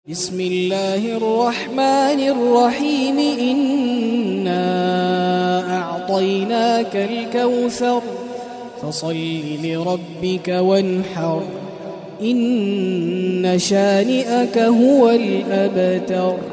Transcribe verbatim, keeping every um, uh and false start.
بسم الله الرحمن الرحيم إنا أعطيناك الكوثر فصل لربك وانحر إن شانئك هو الأبتر.